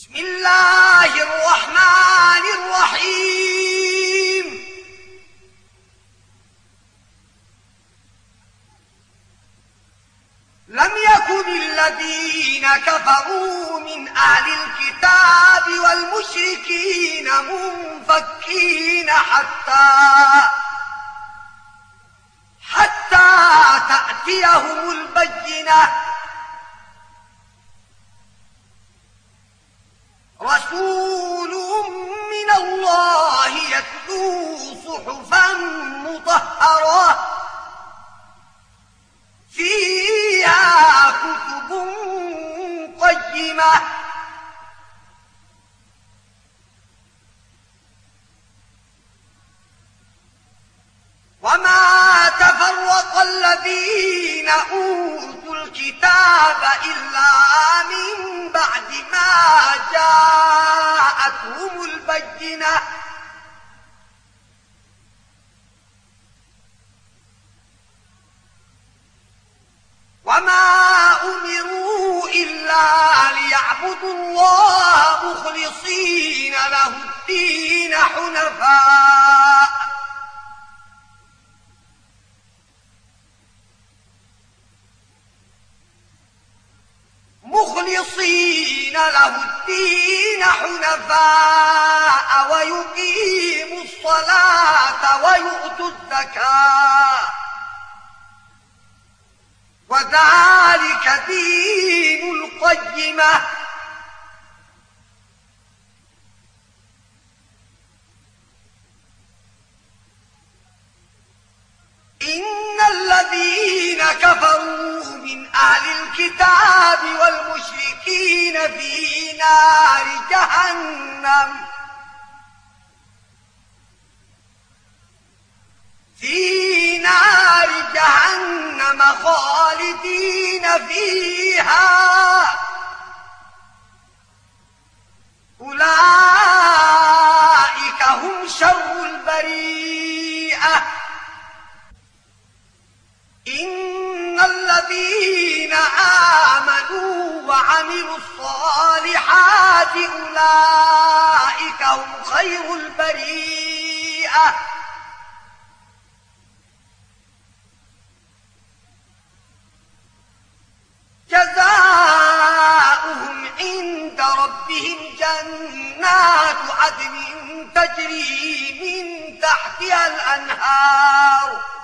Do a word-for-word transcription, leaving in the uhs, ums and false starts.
بسم الله الرحمن الرحيم. لم يكن الذين كفروا من أهل الكتاب والمشركين منفكين حتى حتى تأتيهم البينة. رسول من الله يتلو صحفا مطهرة فيها كتب قيمة وما تفرق الذين أوتوا الكتاب إلا من بعد ما جاءتهم البينة. وما أمروا إلا ليعبدوا الله مخلصين له الدين حنفاء مخلصين له الدين حنفاء ويقيموا الصلاة ويؤتوا الزكاة وذلك دين القيمة. إن الذين كفروا من أهل الكتاب والمشركين في نار جهنم في نار جهنم خالدين فيها أولئك هم شر البريئة. إن الذين آمنوا وعملوا الصالحات أولئك هم خير البريئة. جزاؤهم عند ربهم جنات عدن تجري من تحتها الأنهار